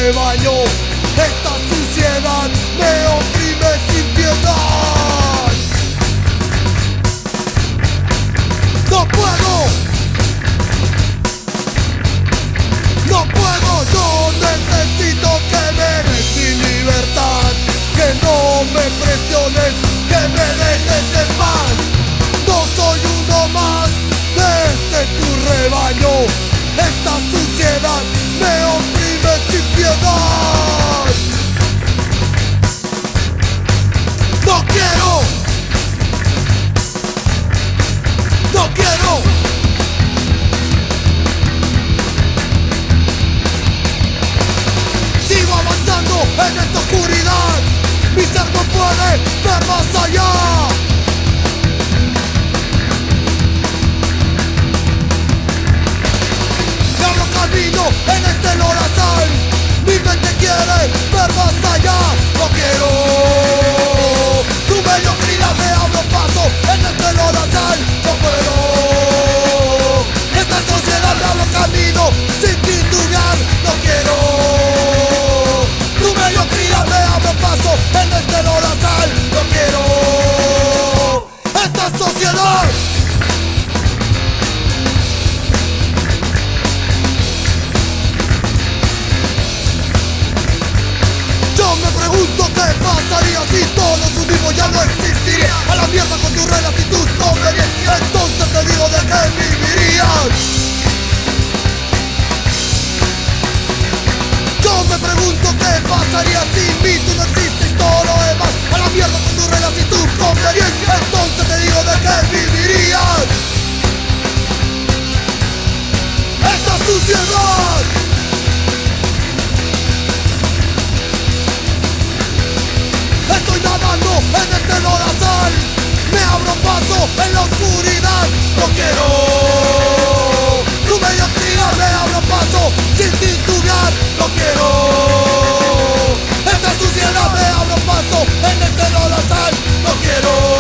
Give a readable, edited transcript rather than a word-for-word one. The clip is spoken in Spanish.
rebaño. Esta suciedad me oprime sin piedad. No puedo, no puedo, yo necesito que me den mi libertad, que no me presionen, que me dejes en paz. No soy uno más de tu rebaño. Esta suciedad me oprime sin piedad. No quiero, no quiero. Sigo avanzando en esta oscuridad. Mi ser no puede ver más allá. Me abro camino en este lodazal. Mi mente quiere ver más allá. No quiero tu mediocridad. Me abro paso en este lodazal. No puedo. Esta sociedad me abro camino sin titubear. No quiero tu mediocridad. Me abro paso en este lodazal. No quiero esta sociedad. Yo me pregunto qué pasaría si todos unimos ya no existiría. A la mierda con tus reglas y tus conveniencias. Entonces te digo de qué vivirías. Yo me pregunto qué pasaría sin mí. Tú no existes, todo lo demás. A la mierda con tus reglas y tus conveniencias. Entonces te digo de qué vivirías. Esta suciedad. Estoy nadando en este lodazal. Me abro paso en la oscuridad. No quiero tu mediocridad. Me abro paso sin titubear. No quiero esta suciedad. Me abro paso en este lodazal. No quiero